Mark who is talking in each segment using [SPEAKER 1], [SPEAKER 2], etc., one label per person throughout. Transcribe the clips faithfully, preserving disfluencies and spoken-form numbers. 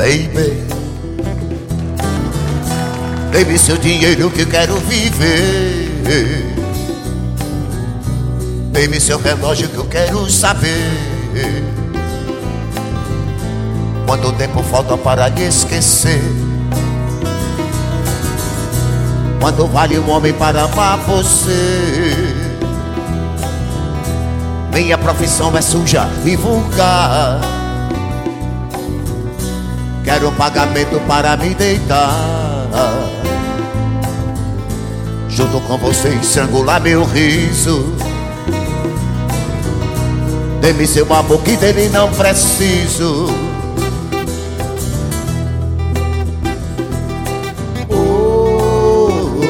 [SPEAKER 1] Baby, dê-me seu dinheiro que eu quero viver. Dê-me seu relógio que eu quero saber quanto tempo falta para lhe esquecer. Quanto vale um homem para amar você? Minha profissão é suja e vulgar. Quero um pagamento para me deitar junto com você, estrangular meu riso. Dê-me seu amor que dele não preciso. Oh,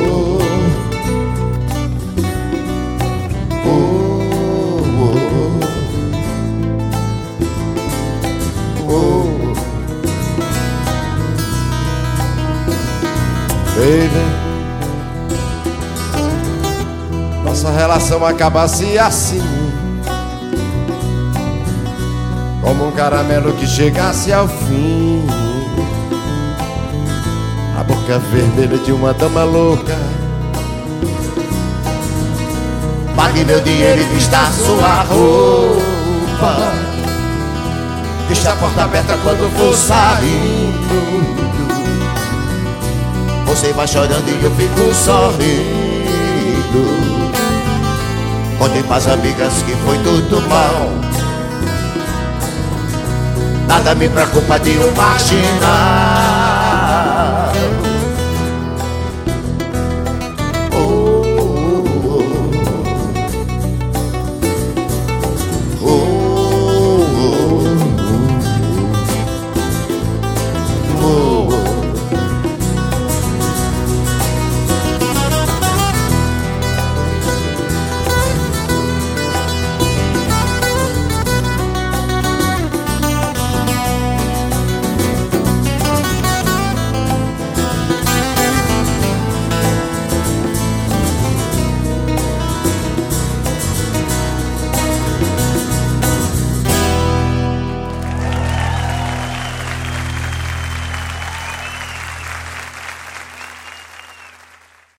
[SPEAKER 1] oh, oh, oh, oh.
[SPEAKER 2] Baby, nossa relação acabasse assim, como um caramelo que chegasse ao fim. A boca vermelha de uma dama louca.
[SPEAKER 1] Pague meu dinheiro e vista sua roupa. Deixa a porta aberta quando for saindo. Você vai chorando e eu fico sorrindo. Contem pras amigas que foi tudo mal. Nada me preocupa de um marginal.